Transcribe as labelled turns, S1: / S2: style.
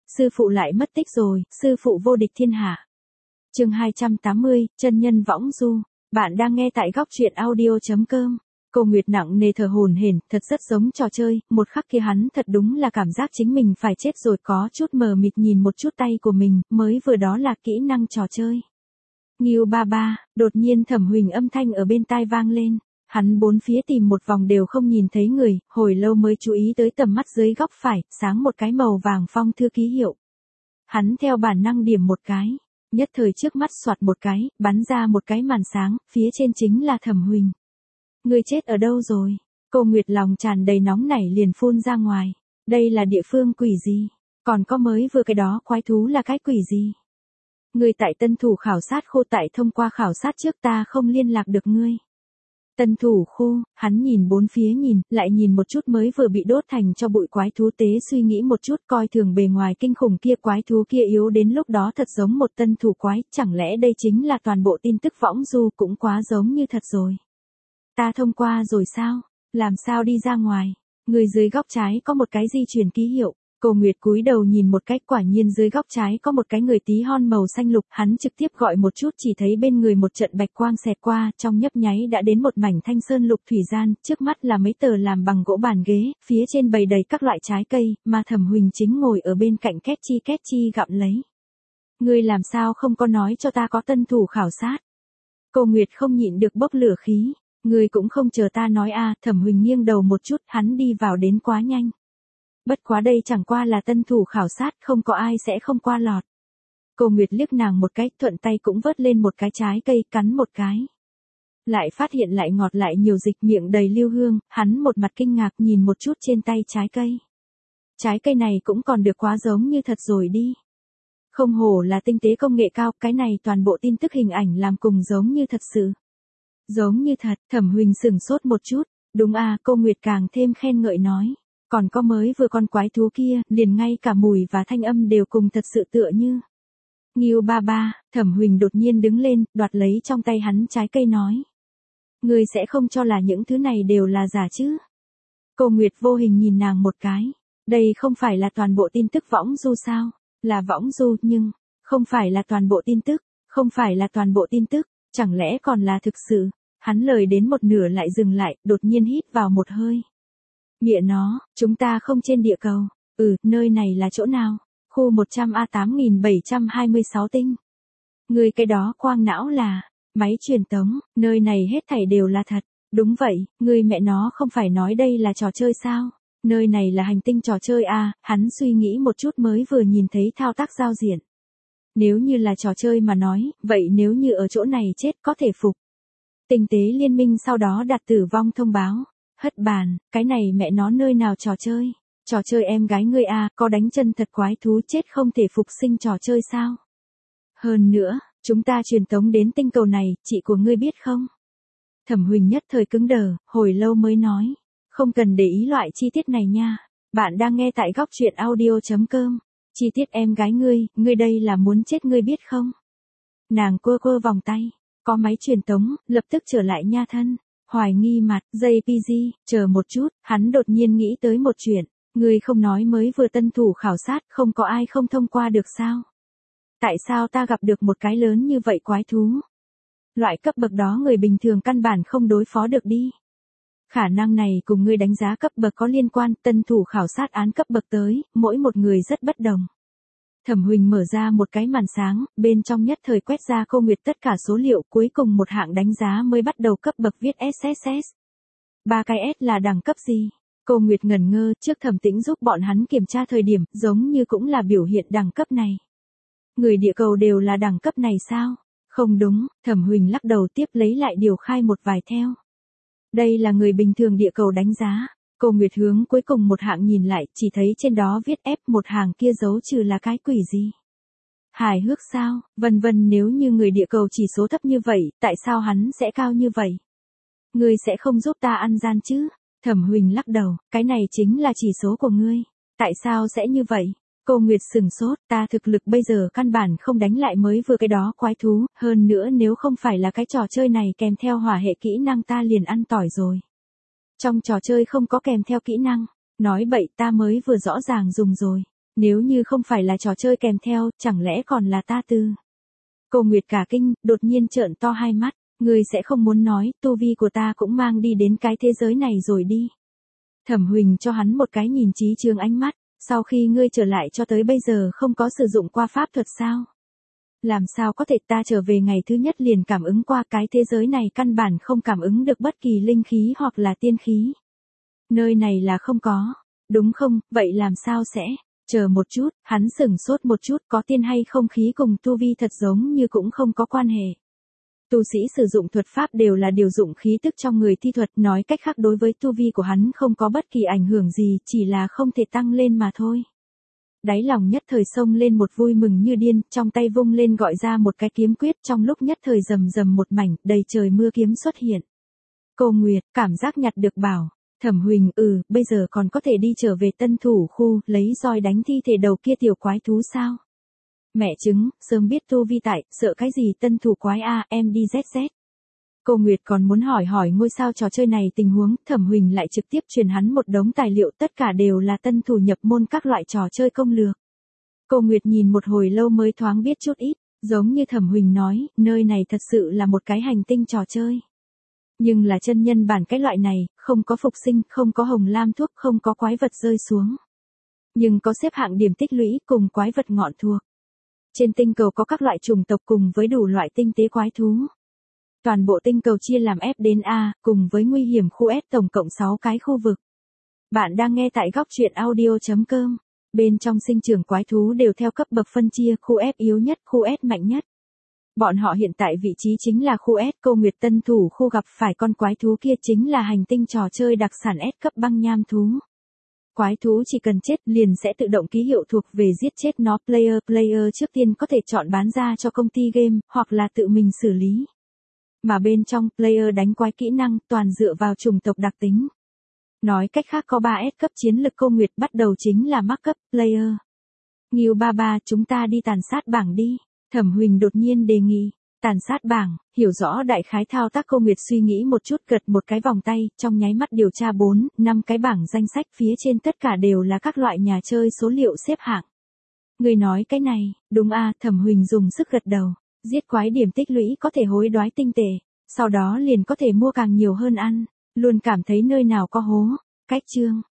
S1: Sư phụ lại mất tích rồi, sư phụ vô địch thiên hạ. Chương 280, chân nhân võng du. Bạn đang nghe tại góc truyện audio.com. Cô Nguyệt nặng nề thở hổn hển, thật rất giống trò chơi, một khắc kia hắn thật đúng là cảm giác chính mình phải chết rồi, có chút mờ mịt nhìn một chút tay của mình, mới vừa đó là kỹ năng trò chơi. Ngưu ba ba, đột nhiên Thẩm Huỳnh âm thanh ở bên tai vang lên. Hắn bốn phía tìm một vòng đều không nhìn thấy người, hồi lâu mới chú ý tới tầm mắt dưới góc phải, sáng một cái màu vàng phong thư ký hiệu. Hắn theo bản năng điểm một cái, nhất thời trước mắt xoạt một cái, bắn ra một cái màn sáng, phía trên chính là Thẩm Huỳnh. Người chết ở đâu rồi? Cô Nguyệt lòng tràn đầy nóng nảy liền phun ra ngoài. Đây là địa phương quỷ gì? Còn có mới vừa cái đó quái thú là cái quỷ gì? Người tại Tân Thủ khảo sát khu, tại thông qua khảo sát trước ta không liên lạc được ngươi. Tân Thủ khu, hắn nhìn bốn phía nhìn, lại nhìn một chút mới vừa bị đốt thành cho bụi quái thú, tế suy nghĩ một chút, coi thường bề ngoài kinh khủng kia, quái thú kia yếu đến lúc đó thật giống một tân thủ quái, chẳng lẽ đây chính là toàn bộ tin tức võng du, cũng quá giống như thật rồi. Ta thông qua rồi sao? Làm sao đi ra ngoài? Người dưới góc trái có một cái di chuyển ký hiệu. Cô Nguyệt cúi đầu nhìn một cách, quả nhiên dưới góc trái có một cái người tí hon màu xanh lục, hắn trực tiếp gọi một chút, chỉ thấy bên người một trận bạch quang xẹt qua, trong nhấp nháy đã đến một mảnh thanh sơn lục thủy gian, trước mắt là mấy tờ làm bằng gỗ bàn ghế, phía trên bày đầy các loại trái cây, mà Thẩm Huỳnh chính ngồi ở bên cạnh két chi gặm lấy. Ngươi làm sao không có nói cho ta có tân thủ khảo sát? Cô Nguyệt không nhịn được bốc lửa khí. Ngươi cũng không chờ ta nói à? Thẩm Huỳnh nghiêng đầu một chút, hắn đi vào đến quá nhanh. Bất quá đây chẳng qua là tân thủ khảo sát, không có ai sẽ không qua lọt. Cô Nguyệt liếc nàng một cái, thuận tay cũng vớt lên một cái trái cây, cắn một cái. Lại phát hiện lại ngọt lại nhiều dịch, miệng đầy lưu hương, hắn một mặt kinh ngạc nhìn một chút trên tay trái cây. Trái cây này cũng còn được quá giống như thật rồi đi. Không hổ là tinh tế công nghệ cao, cái này toàn bộ tin tức hình ảnh làm cùng giống như thật sự. Giống như thật, Thẩm Huỳnh sửng sốt một chút, đúng à? Cô Nguyệt càng thêm khen ngợi nói. Còn có mới vừa con quái thú kia, liền ngay cả mùi và thanh âm đều cùng thật sự tựa như. Ngưu ba ba, Thẩm Huỳnh đột nhiên đứng lên, đoạt lấy trong tay hắn trái cây nói. Ngươi sẽ không cho là những thứ này đều là giả chứ? Cô Nguyệt vô hình nhìn nàng một cái. Đây không phải là toàn bộ tin tức võng du sao? Là võng du, nhưng, không phải là toàn bộ tin tức, không phải là toàn bộ tin tức, chẳng lẽ còn là thực sự? Hắn lời đến một nửa lại dừng lại, đột nhiên hít vào một hơi. Mẹ nó, chúng ta không trên địa cầu. Nơi này là chỗ nào? Khu 100A8726 tinh. Người cái đó quang não là máy truyền tống, nơi này hết thảy đều là thật. Đúng vậy, người mẹ nó không phải nói đây là trò chơi sao? Nơi này là hành tinh trò chơi à? Hắn suy nghĩ một chút mới vừa nhìn thấy thao tác giao diện. Nếu như là trò chơi mà nói, vậy nếu như ở chỗ này chết có thể phục. Tinh tế liên minh sau đó đặt tử vong thông báo. Hất bàn, cái này mẹ nó nơi nào trò chơi? Trò chơi em gái ngươi à, có đánh chân thật quái thú chết không thể phục sinh trò chơi sao? Hơn nữa, chúng ta truyền tống đến tinh cầu này, chị của ngươi biết không? Thẩm Huỳnh nhất thời cứng đờ, hồi lâu mới nói. Không cần để ý loại chi tiết này nha. Bạn đang nghe tại góc truyện audio.com. Chi tiết em gái ngươi đây là muốn chết ngươi biết không? Nàng quơ vòng tay. Có máy truyền tống, lập tức trở lại nha thân. Hoài nghi mặt, JPG, chờ một chút, hắn đột nhiên nghĩ tới một chuyện. Ngươi không nói mới vừa tân thủ khảo sát, không có ai không thông qua được sao? Tại sao ta gặp được một cái lớn như vậy quái thú? Loại cấp bậc đó người bình thường căn bản không đối phó được đi. Khả năng này cùng ngươi đánh giá cấp bậc có liên quan, tân thủ khảo sát án cấp bậc tới, mỗi một người rất bất đồng. Thẩm Huỳnh mở ra một cái màn sáng, bên trong nhất thời quét ra Cô Nguyệt tất cả số liệu, cuối cùng một hạng đánh giá mới bắt đầu cấp bậc viết SSS. 3 cái S là đẳng cấp gì? Cô Nguyệt ngẩn ngơ, trước Thẩm Tĩnh giúp bọn hắn kiểm tra thời điểm, giống như cũng là biểu hiện đẳng cấp này. Người địa cầu đều là đẳng cấp này sao? Không đúng, Thẩm Huỳnh lắc đầu tiếp lấy lại điều khai một vài theo. Đây là người bình thường địa cầu đánh giá. Cô Nguyệt hướng cuối cùng một hạng nhìn lại, chỉ thấy trên đó viết F, một hàng kia dấu trừ là cái quỷ gì? Hài hước sao? Vân vân, nếu như người địa cầu chỉ số thấp như vậy, tại sao hắn sẽ cao như vậy? Ngươi sẽ không giúp ta ăn gian chứ? Thẩm Huỳnh lắc đầu, cái này chính là chỉ số của ngươi. Tại sao sẽ như vậy? Cô Nguyệt sửng sốt, ta thực lực bây giờ căn bản không đánh lại mới vừa cái đó quái thú, hơn nữa nếu không phải là cái trò chơi này kèm theo hỏa hệ kỹ năng ta liền ăn tỏi rồi. Trong trò chơi không có kèm theo kỹ năng, nói bậy, ta mới vừa rõ ràng dùng rồi. Nếu như không phải là trò chơi kèm theo, chẳng lẽ còn là ta tư. Cô Nguyệt cả kinh, đột nhiên trợn to hai mắt, ngươi sẽ không muốn nói, tu vi của ta cũng mang đi đến cái thế giới này rồi đi. Thẩm Huỳnh cho hắn một cái nhìn trí trương ánh mắt, sau khi ngươi trở lại cho tới bây giờ không có sử dụng qua pháp thuật sao? Làm sao có thể ta trở về ngày thứ nhất liền cảm ứng qua cái thế giới này căn bản không cảm ứng được bất kỳ linh khí hoặc là tiên khí. Nơi này là không có, đúng không, vậy làm sao sẽ? Chờ một chút, hắn sửng sốt một chút, có tiên hay không khí cùng tu vi thật giống như cũng không có quan hệ. Tu sĩ sử dụng thuật pháp đều là điều dụng khí tức trong người thi thuật, nói cách khác đối với tu vi của hắn không có bất kỳ ảnh hưởng gì, chỉ là không thể tăng lên mà thôi. Đáy lòng nhất thời xông lên một vui mừng như điên, trong tay vung lên gọi ra một cái kiếm quyết, trong lúc nhất thời rầm rầm một mảnh, đầy trời mưa kiếm xuất hiện. Cô Nguyệt, cảm giác nhặt được bảo. Thẩm Huỳnh, bây giờ còn có thể đi trở về Tân Thủ khu, lấy roi đánh thi thể đầu kia tiểu quái thú sao? Mẹ chứng, sớm biết tu vi tại, sợ cái gì Tân Thủ quái a, em đi ZZ. Cô Nguyệt còn muốn hỏi ngôi sao trò chơi này tình huống, Thẩm Huỳnh lại trực tiếp truyền hắn một đống tài liệu, tất cả đều là Tân Thủ nhập môn các loại trò chơi công lược. Cô Nguyệt nhìn một hồi lâu mới thoáng biết chút ít, giống như Thẩm Huỳnh nói, nơi này thật sự là một cái hành tinh trò chơi. Nhưng là chân nhân bản cái loại này, không có phục sinh, không có hồng lam thuốc, không có quái vật rơi xuống. Nhưng có xếp hạng điểm tích lũy cùng quái vật ngọn thuộc. Trên tinh cầu có các loại chủng tộc cùng với đủ loại tinh tế quái thú. Toàn bộ tinh cầu chia làm F đến A, cùng với nguy hiểm khu S tổng cộng 6 cái khu vực. Bạn đang nghe tại góc truyện audio.com. Bên trong sinh trưởng quái thú đều theo cấp bậc phân chia, khu F yếu nhất, khu S mạnh nhất. Bọn họ hiện tại vị trí chính là khu S, Cô Nguyệt Tân Thủ khu gặp phải con quái thú kia chính là hành tinh trò chơi đặc sản S cấp băng nham thú. Quái thú chỉ cần chết liền sẽ tự động ký hiệu thuộc về giết chết nó, player trước tiên có thể chọn bán ra cho công ty game, hoặc là tự mình xử lý. Mà bên trong, player đánh quái kỹ năng toàn dựa vào chủng tộc đặc tính. Nói cách khác có 3S cấp chiến lực. Cô Nguyệt bắt đầu chính là mắc cấp, player. Nghiêu ba chúng ta đi tàn sát bảng đi. Thẩm Huỳnh đột nhiên đề nghị, tàn sát bảng, hiểu rõ đại khái thao tác. Cô Nguyệt suy nghĩ một chút, gật một cái vòng tay, trong nháy mắt điều tra 4-5 cái bảng danh sách, phía trên tất cả đều là các loại nhà chơi số liệu xếp hạng. Người nói cái này, đúng a, Thẩm Huỳnh dùng sức gật đầu, giết quái điểm tích lũy có thể hối đoái tinh tệ, sau đó liền có thể mua càng nhiều hơn ăn, luôn cảm thấy nơi nào có hố. Cách chương